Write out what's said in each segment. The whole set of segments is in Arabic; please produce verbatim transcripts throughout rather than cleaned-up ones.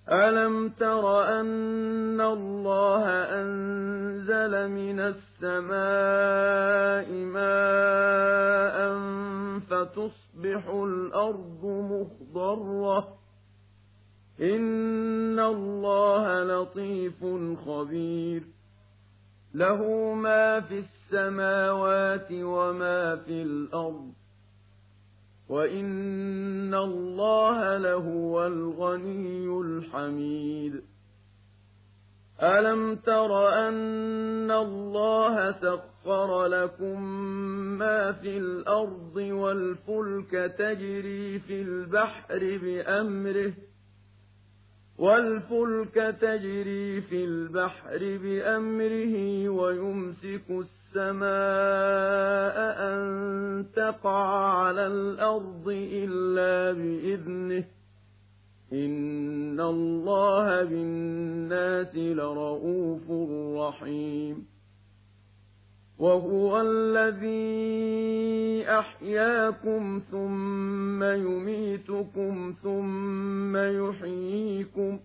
أَلَمْ تَرَ أَنَّ اللَّهَ أَنزَلَ مِنَ السَّمَاءِ مَاءً فَتُصْبِحُ الْأَرْضُ مُخْضَرَّةً ۗ إِنَّ اللَّهَ لَطِيفٌ خَبِيرٌ لَهُ مَا فِي السَّمَاوَاتِ وَمَا فِي الْأَرْضِ وَإِنَّ اللَّهَ لَهُوَ الْغَنِيُّ الْحَمِيدُ أَلَمْ تَرَ أَنَّ اللَّهَ سَخَّرَ لَكُم مَّا فِي الْأَرْضِ وَالْفُلْكَ تَجْرِي فِي الْبَحْرِ بِأَمْرِهِ وَالْفُلْكَ تَجْرِي فِي الْبَحْرِ بِأَمْرِهِ وَيُمْسِكُ السَّمَاءَ أَن تَقَعَ عَلَى الْأَرْضِ إِلَّا بِإِذْنِهِ ۗ إِنَّ اللَّهَ بِالنَّاسِ لَرَءُوفٌ رَّحِيمٌ وَهُوَ الَّذِي أَحْيَاكُمْ ثُمَّ يُمِيتُكُمْ ثُمَّ يُحْيِيكُمْ ۗ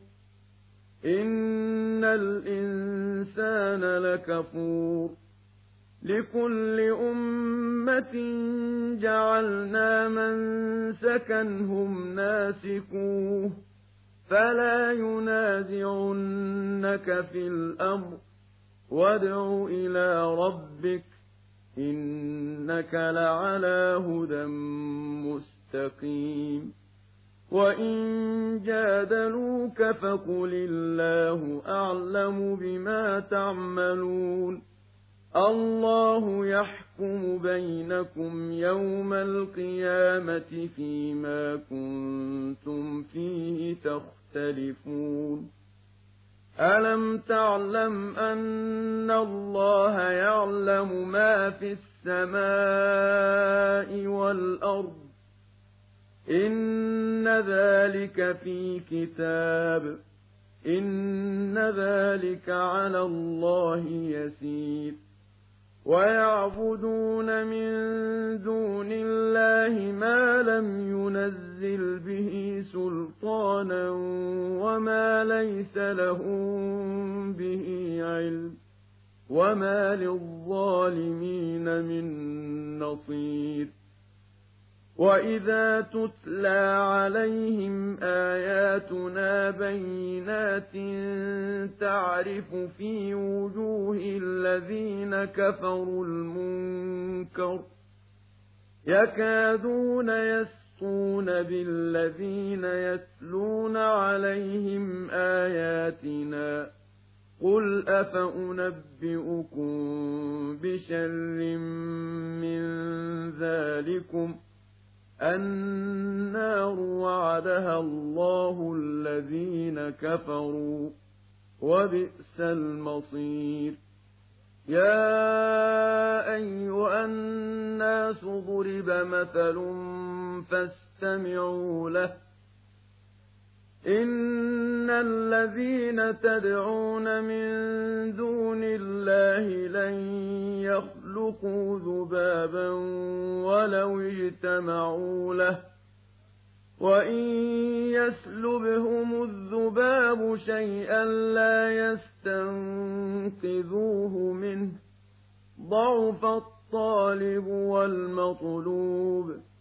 إِنَّ الْإِنسَانَ لَكَفُورٌ لِكُلِّ أُمَّةٍ جَعَلْنَا مَنسَكًا هُمْ نَاسِكُوهُ فَلَا يُنَازِعُنَّكَ فِي الْأَمْرِ وَادْعُ إِلَىٰ رَبِّكَ إِنَّكَ لَعَلَىٰ هُدًى مُّسْتَقِيمٍ وَإِن جَادَلُوكَ فَقُلِ اللَّهُ أَعْلَمُ بِمَا تَعْمَلُونَ اللَّهُ يَحْكُمُ بَيْنَكُمْ يَوْمَ الْقِيَامَةِ فِيمَا كُنتُمْ فِيهِ تَخْتَلِفُونَ أَلَمْ تَعْلَمْ أَنَّ اللَّهَ يَعْلَمُ مَا فِي السَّمَاءِ وَالْأَرْضِ إِنَّ ذَلِكَ فِي كِتَابٍ إِنَّ ذَلِكَ عَلَى اللَّهِ يَسِيرٌ وَيَعْبُدُونَ مِن دُونِ اللَّهِ مَا لَمْ يُنَزِّلْ بِهِ سُلْطَانًا وَمَا لَيْسَ لَهُم بِهِ عِلْمٌ وَمَا لِلظَّالِمِينَ مِن نَّصِيرٍ وَإِذَا تُتْلَىٰ عَلَيْهِمْ آيَاتُنَا بَيِّنَاتٍ تَعْرِفُ فِي وُجُوهِ الَّذِينَ كَفَرُوا الْمُنكَرَ يَكَادُونَ يَسْطُونَ بِالَّذِينَ يَتْلُونَ عَلَيْهِمْ آيَاتِنَا قُلْ أَفَأُنَبِّئُكُم بِشَرٍّ مِّن ذَٰلِكُمْ النَّارُ وَعَدَهَا اللَّهُ الَّذِينَ كَفَرُوا ۖ وَبِئْسَ الْمَصِيرُ يَا أَيُّهَا النَّاسُ ضُرِبَ مَثَلٌ فَاسْتَمِعُوا لَهُ إِنَّ الَّذِينَ تَدْعُونَ مِن دُونِ اللَّهِ لَن يَخْلُقُوا ذُبَابًا وَلَوِ اجْتَمَعُوا لَهُ وَإِن يَسْلُبْهُمُ الذُّبَابُ شَيْئًا لَّا يَسْتَنقِذُوهُ مِنْهُ ضَعُفَ الطَّالِبُ وَالْمَطْلُوبُ